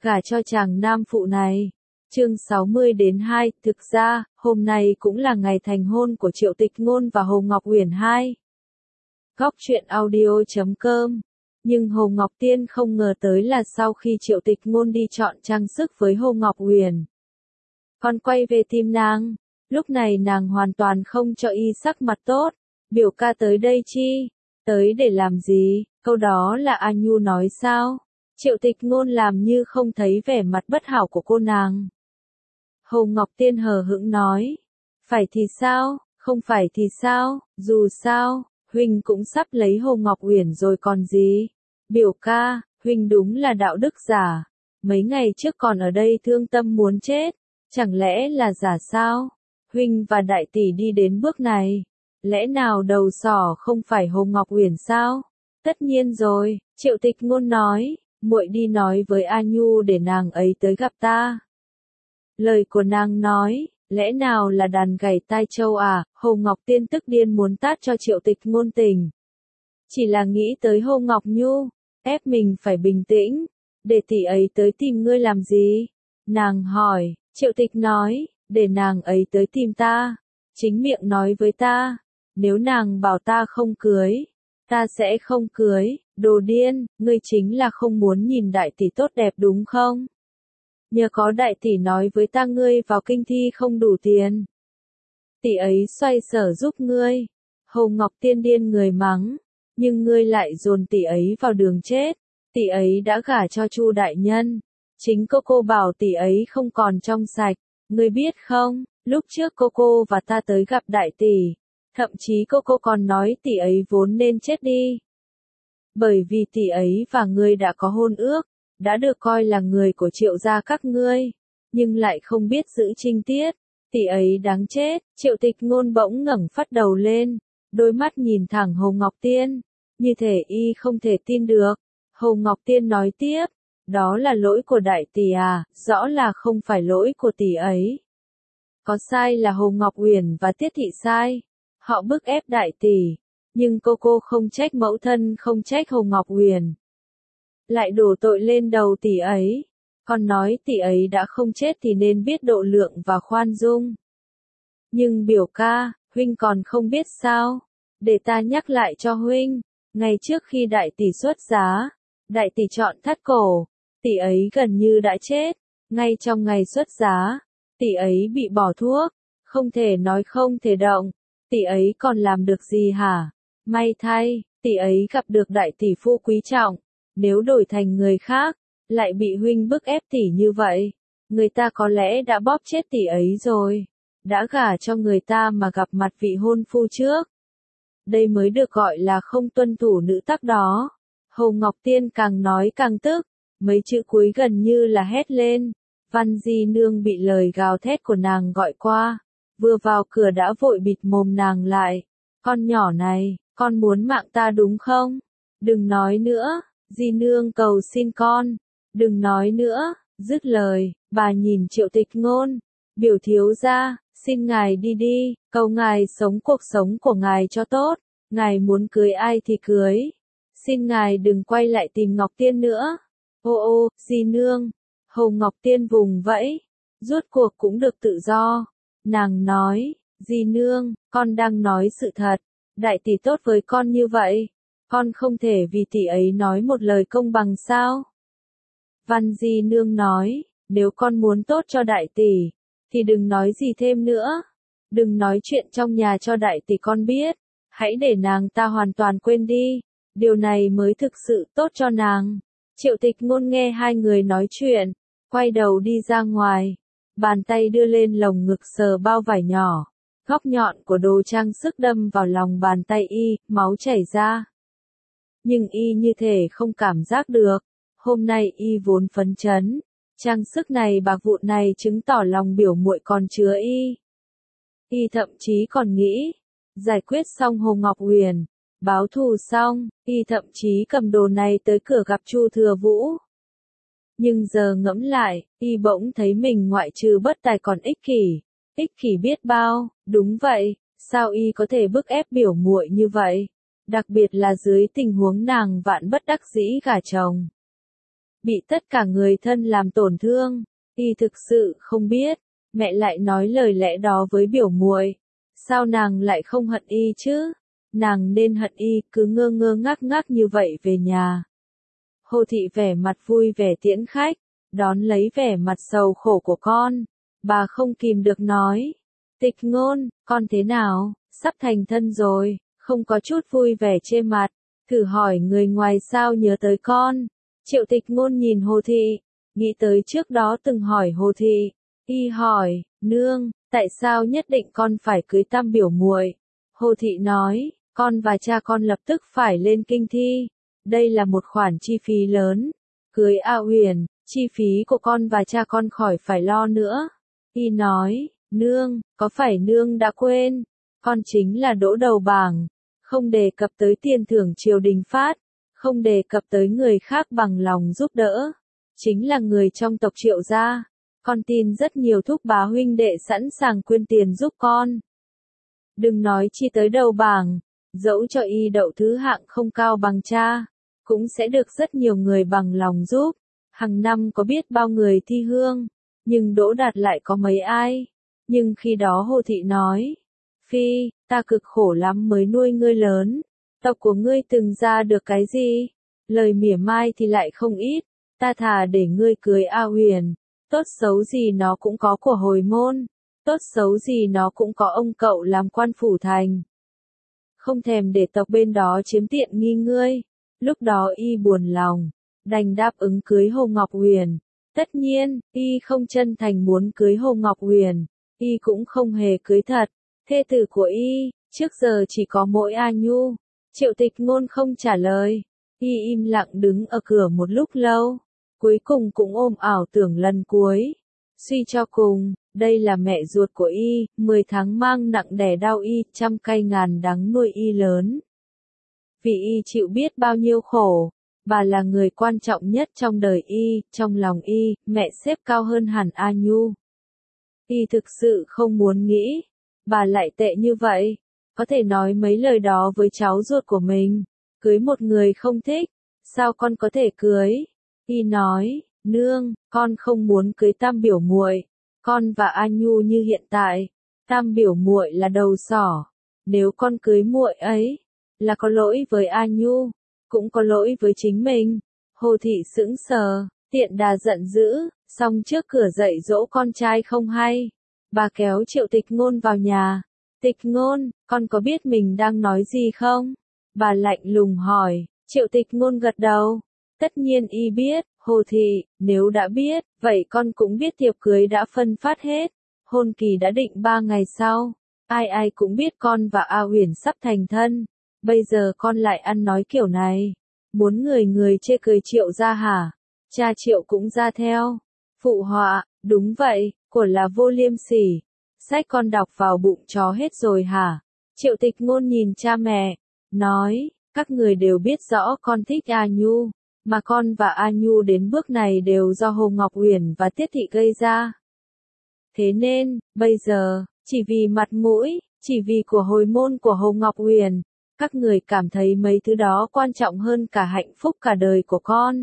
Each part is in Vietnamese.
gả cho chàng nam phụ này. Chương 60-2, thực ra, hôm nay cũng là ngày thành hôn của Triệu Tịch Ngôn và Hồ Ngọc Uyển hai. Góc truyện audio.com. Nhưng Hồ Ngọc Tiên không ngờ tới là sau khi Triệu Tịch Ngôn đi chọn trang sức với Hồ Ngọc Uyển, còn quay về tìm nàng, lúc này nàng hoàn toàn không cho y sắc mặt tốt. Biểu ca tới đây chi? Tới để làm gì? Câu đó là A Nhu nói sao? Triệu Tịch Ngôn làm như không thấy vẻ mặt bất hảo của cô nàng. Hồ Ngọc Tiên hờ hững nói, phải thì sao, không phải thì sao, dù sao, huynh cũng sắp lấy Hồ Ngọc Uyển rồi còn gì. Biểu ca, huynh đúng là đạo đức giả, mấy ngày trước còn ở đây thương tâm muốn chết, chẳng lẽ là giả sao? Huynh và đại tỷ đi đến bước này, lẽ nào đầu sỏ không phải Hồ Ngọc Uyển sao? Tất nhiên rồi, Triệu Tịch Ngôn nói, muội đi nói với A Nhu để nàng ấy tới gặp ta. Lời của nàng nói, lẽ nào là đàn gảy tai châu à? Hồ Ngọc Tiên tức điên muốn tát cho Triệu Tịch Ngôn tình. Chỉ là nghĩ tới Hồ Ngọc Nhu, ép mình phải bình tĩnh, để tỷ ấy tới tìm ngươi làm gì? Nàng hỏi, Triệu Tịch nói, để nàng ấy tới tìm ta, chính miệng nói với ta, nếu nàng bảo ta không cưới, ta sẽ không cưới. Đồ điên, ngươi chính là không muốn nhìn đại tỷ tốt đẹp đúng không? Nhờ có đại tỷ nói với ta ngươi vào kinh thi không đủ tiền, tỷ ấy xoay sở giúp ngươi. Hồ Ngọc Tiên điên người mắng, nhưng ngươi lại dồn tỷ ấy vào đường chết. Tỷ ấy đã gả cho Chu đại nhân, chính cô bảo tỷ ấy không còn trong sạch. Ngươi biết không, lúc trước cô và ta tới gặp đại tỷ, thậm chí cô còn nói tỷ ấy vốn nên chết đi. Bởi vì tỷ ấy và ngươi đã có hôn ước, đã được coi là người của Triệu gia các ngươi, nhưng lại không biết giữ trinh tiết, tỷ ấy đáng chết. Triệu Tịch Ngôn bỗng ngẩng phát đầu lên, đôi mắt nhìn thẳng Hồ Ngọc Tiên, như thể y không thể tin được. Hồ Ngọc Tiên nói tiếp, đó là lỗi của đại tỷ à? Rõ là không phải lỗi của tỷ ấy. Có sai là Hồ Ngọc Uyển và Tiết thị sai, họ bức ép đại tỷ, nhưng cô không trách mẫu thân, không trách Hồ Ngọc Uyển, lại đổ tội lên đầu tỷ ấy, còn nói tỷ ấy đã không chết thì nên biết độ lượng và khoan dung. Nhưng biểu ca, huynh còn không biết sao? Để ta nhắc lại cho huynh, ngày trước khi đại tỷ xuất giá, đại tỷ chọn thắt cổ, tỷ ấy gần như đã chết, ngay trong ngày xuất giá, tỷ ấy bị bỏ thuốc, không thể nói không thể động, tỷ ấy còn làm được gì hả? May thay, tỷ ấy gặp được đại tỷ phu quý trọng, nếu đổi thành người khác, lại bị huynh bức ép tỷ như vậy, người ta có lẽ đã bóp chết tỷ ấy rồi, đã gả cho người ta mà gặp mặt vị hôn phu trước. Đây mới được gọi là không tuân thủ nữ tắc đó. Hồ Ngọc Tiên càng nói càng tức, mấy chữ cuối gần như là hét lên. Văn Di Nương bị lời gào thét của nàng gọi qua, vừa vào cửa đã vội bịt mồm nàng lại. Con nhỏ này, con muốn mạng ta đúng không? Đừng nói nữa, Di Nương cầu xin con, đừng nói nữa. Dứt lời, bà nhìn Triệu Tịch Ngôn, biểu thiếu gia, xin ngài đi đi, cầu ngài sống cuộc sống của ngài cho tốt, ngài muốn cưới ai thì cưới, xin ngài đừng quay lại tìm Ngọc Tiên nữa. Ô, Di Nương. Hồ Ngọc Tiên vùng vẫy, rốt cuộc cũng được tự do. Nàng nói, Di Nương, con đang nói sự thật, đại tỷ tốt với con như vậy, con không thể vì tỷ ấy nói một lời công bằng sao? Văn Di Nương nói, nếu con muốn tốt cho đại tỷ, thì đừng nói gì thêm nữa, đừng nói chuyện trong nhà cho đại tỷ con biết, hãy để nàng ta hoàn toàn quên đi, điều này mới thực sự tốt cho nàng. Triệu Tịch Ngôn nghe hai người nói chuyện, quay đầu đi ra ngoài, bàn tay đưa lên lồng ngực sờ bao vải nhỏ, góc nhọn của đồ trang sức đâm vào lòng bàn tay y, máu chảy ra. Nhưng y như thể không cảm giác được, hôm nay y vốn phấn chấn, trang sức này bạc vụn này chứng tỏ lòng biểu muội còn chứa y. Y thậm chí còn nghĩ, giải quyết xong Hồ Ngọc Uyển, báo thù xong, y thậm chí cầm đồ này tới cửa gặp Chu Thừa Vũ. Nhưng giờ ngẫm lại, y bỗng thấy mình ngoại trừ bất tài còn ích kỷ biết bao. Đúng vậy, sao y có thể bức ép biểu muội như vậy, đặc biệt là dưới tình huống nàng vạn bất đắc dĩ gả chồng. bị tất cả người thân làm tổn thương. Y thực sự không biết, mẹ lại nói lời lẽ đó với biểu muội. Sao nàng lại không hận y chứ? Nàng nên hận y, cứ ngơ ngơ ngác ngác như vậy về nhà. Hồ thị vẻ mặt vui vẻ tiễn khách, đón lấy vẻ mặt sầu khổ của con. Bà không kìm được nói. Tịch Ngôn, con thế nào? Sắp thành thân rồi, không có chút vui vẻ trên mặt. Thử hỏi người ngoài sao nhớ tới con. Triệu Tịch Ngôn nhìn Hồ thị, nghĩ tới trước đó từng hỏi Hồ thị. Y hỏi, nương, tại sao nhất định con phải cưới tam biểu muội? Hồ thị nói, con và cha con lập tức phải lên kinh thi. Đây là một khoản chi phí lớn. Cưới A Huyền, chi phí của con và cha con khỏi phải lo nữa. Y nói, nương, có phải nương đã quên? Con chính là đỗ đầu bảng. Không đề cập tới tiền thưởng triều đình phát. Không đề cập tới người khác bằng lòng giúp đỡ. Chính là người trong tộc Triệu gia. Con tin rất nhiều thúc bá huynh đệ sẵn sàng quyên tiền giúp con. Đừng nói chi tới đầu bảng. Dẫu cho y đậu thứ hạng không cao bằng cha, cũng sẽ được rất nhiều người bằng lòng giúp. Hàng năm có biết bao người thi hương, nhưng đỗ đạt lại có mấy ai. Nhưng khi đó Hồ thị nói, Phi, ta cực khổ lắm mới nuôi ngươi lớn. Tộc của ngươi từng ra được cái gì? Lời mỉa mai thì lại không ít. Ta thà để ngươi cưới A Huyền. Tốt xấu gì nó cũng có của hồi môn. Tốt xấu gì nó cũng có ông cậu làm quan phủ thành. Không thèm để tộc bên đó chiếm tiện nghi ngươi. Lúc đó y buồn lòng, đành đáp ứng cưới Hồ Ngọc Huyền. Tất nhiên, y không chân thành muốn cưới Hồ Ngọc Huyền. Y cũng không hề cưới thật. Thê tử của y, trước giờ chỉ có mỗi A Nhu. Triệu Tịch Ngôn không trả lời. Y im lặng đứng ở cửa một lúc lâu. Cuối cùng cũng ôm ảo tưởng lần cuối. Suy cho cùng, đây là mẹ ruột của y, 10 tháng mang nặng đẻ đau y, trăm cay ngàn đắng nuôi y lớn. Vì y chịu biết bao nhiêu khổ, bà là người quan trọng nhất trong đời y, trong lòng y, mẹ xếp cao hơn hẳn A Nhu. Y thực sự không muốn nghĩ, bà lại tệ như vậy, có thể nói mấy lời đó với cháu ruột của mình, cưới một người không thích, sao con có thể cưới? Y nói, nương, con không muốn cưới tam biểu muội, con và A Nhu như hiện tại, tam biểu muội là đầu sỏ, nếu con cưới muội ấy, là có lỗi với A Nhu, cũng có lỗi với chính mình. Hồ thị sững sờ, tiện đà giận dữ, xong trước cửa dạy dỗ con trai không hay. Bà kéo Triệu Tịch Ngôn vào nhà. Tịch Ngôn, con có biết mình đang nói gì không? Bà lạnh lùng hỏi. Triệu Tịch Ngôn gật đầu. Tất nhiên y biết. Hồ thị, nếu đã biết, vậy con cũng biết tiệc cưới đã phân phát hết. Hôn kỳ đã định 3 ngày sau. Ai ai cũng biết con và A Huyền sắp thành thân. Bây giờ con lại ăn nói kiểu này. Muốn người người chê cười Triệu gia hả? Cha Triệu cũng ra theo. Phụ họa, đúng vậy, của là vô liêm sỉ. Sách con đọc vào bụng chó hết rồi hả? Triệu Tịch Ngôn nhìn cha mẹ, nói, các người đều biết rõ con thích A Nhu, mà con và A Nhu đến bước này đều do Hồ Ngọc Huyền và Tiết Thị gây ra. Thế nên, bây giờ, chỉ vì mặt mũi, chỉ vì của hồi môn của Hồ Ngọc Huyền, các người cảm thấy mấy thứ đó quan trọng hơn cả hạnh phúc cả đời của con.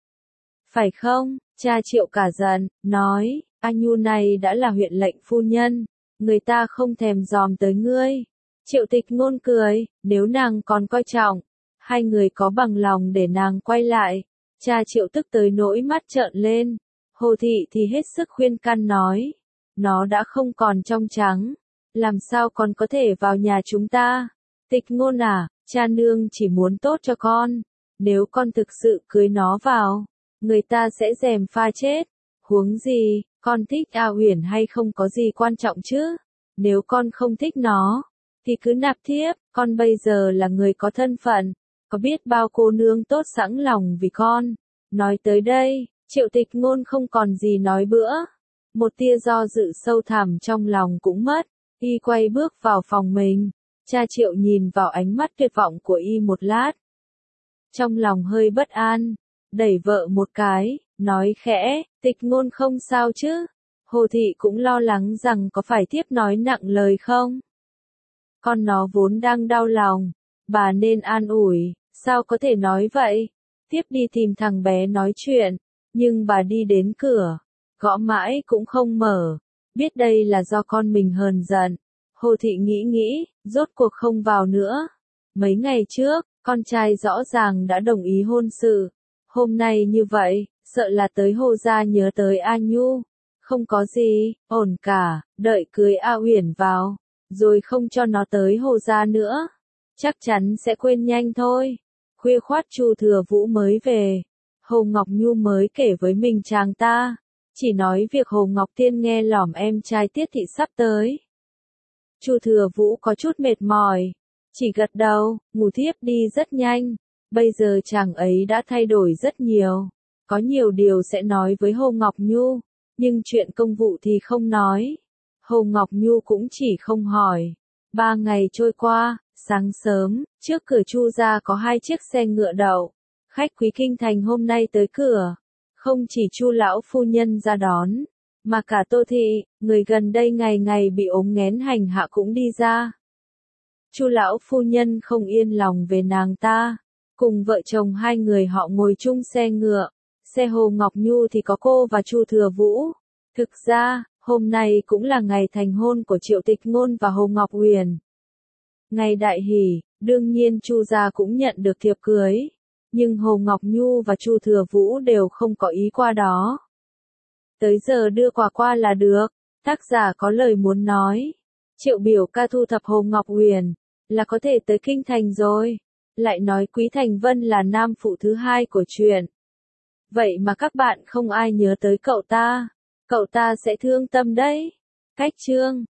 Phải không? Cha Triệu cả giận, nói, A Nhu này đã là huyện lệnh phu nhân, người ta không thèm dòm tới ngươi. Triệu Tịch Ngôn cười, nếu nàng còn coi trọng, hai người có bằng lòng để nàng quay lại. Cha Triệu tức tới nỗi mắt trợn lên. Hồ thị thì hết sức khuyên can nói, nó đã không còn trong trắng, làm sao còn có thể vào nhà chúng ta? Tịch Ngôn à, cha nương chỉ muốn tốt cho con, nếu con thực sự cưới nó vào, người ta sẽ gièm pha chết. Huống gì, con thích A Huyền hay không có gì quan trọng chứ? Nếu con không thích nó, thì cứ nạp thiếp, con bây giờ là người có thân phận, có biết bao cô nương tốt sẵn lòng vì con. Nói tới đây, Triệu Tịch Ngôn không còn gì nói bữa. Một tia do dự sâu thẳm trong lòng cũng mất, y quay bước vào phòng mình. Cha Triệu nhìn vào ánh mắt tuyệt vọng của y một lát. Trong lòng hơi bất an, đẩy vợ một cái, nói khẽ, Tịch Ngôn không sao chứ? Hồ thị cũng lo lắng rằng có phải thiếp nói nặng lời không? Con nó vốn đang đau lòng, bà nên an ủi, sao có thể nói vậy? Thiếp đi tìm thằng bé nói chuyện, Nhưng bà đi đến cửa, gõ mãi cũng không mở. Biết đây là do con mình hờn giận. Hồ Thị nghĩ, rốt cuộc không vào nữa. Mấy ngày trước, con trai rõ ràng đã đồng ý hôn sự. Hôm nay như vậy, sợ là tới Hồ gia nhớ tới A Nhu. Không có gì, ổn cả, đợi cưới A Uyển vào, rồi không cho nó tới Hồ gia nữa. Chắc chắn sẽ quên nhanh thôi. Khuya khoát Chu Thừa Vũ mới về. Hồ Ngọc Nhu mới kể với mình chàng ta. Chỉ nói việc Hồ Ngọc Tiên nghe lỏm em trai Tiết Thị sắp tới. Chu Thừa Vũ có chút mệt mỏi. Chỉ gật đầu, ngủ thiếp đi rất nhanh. Bây giờ chàng ấy đã thay đổi rất nhiều. Có nhiều điều sẽ nói với Hồ Ngọc Nhu. Nhưng chuyện công vụ thì không nói. Hồ Ngọc Nhu cũng chỉ không hỏi. 3 ngày trôi qua, sáng sớm, trước cửa Chu gia có 2 chiếc xe ngựa đậu. Khách quý kinh thành hôm nay tới cửa. Không chỉ Chu lão phu nhân ra đón, mà cả Tô Thị, người gần đây ngày ngày bị ốm nghén hành hạ cũng đi ra. Chu lão phu nhân không yên lòng về nàng ta. Cùng vợ chồng hai người họ ngồi chung xe ngựa. Xe Hồ Ngọc Nhu thì có cô và Chu Thừa Vũ. Thực ra, hôm nay cũng là ngày thành hôn của Triệu Tịch Ngôn và Hồ Ngọc Uyển. Ngày đại hỷ, đương nhiên Chu gia cũng nhận được thiệp cưới. Nhưng Hồ Ngọc Nhu và Chu Thừa Vũ đều không có ý qua đó. Tới giờ đưa quà qua là được. Tác giả có lời muốn nói. Triệu biểu ca thu thập Hồ Ngọc Uyển là có thể tới kinh thành rồi. Lại nói Quý Thành Vân là nam phụ thứ 2 của truyện. Vậy mà các bạn không ai nhớ tới cậu ta. Cậu ta sẽ thương tâm đấy. Cách chương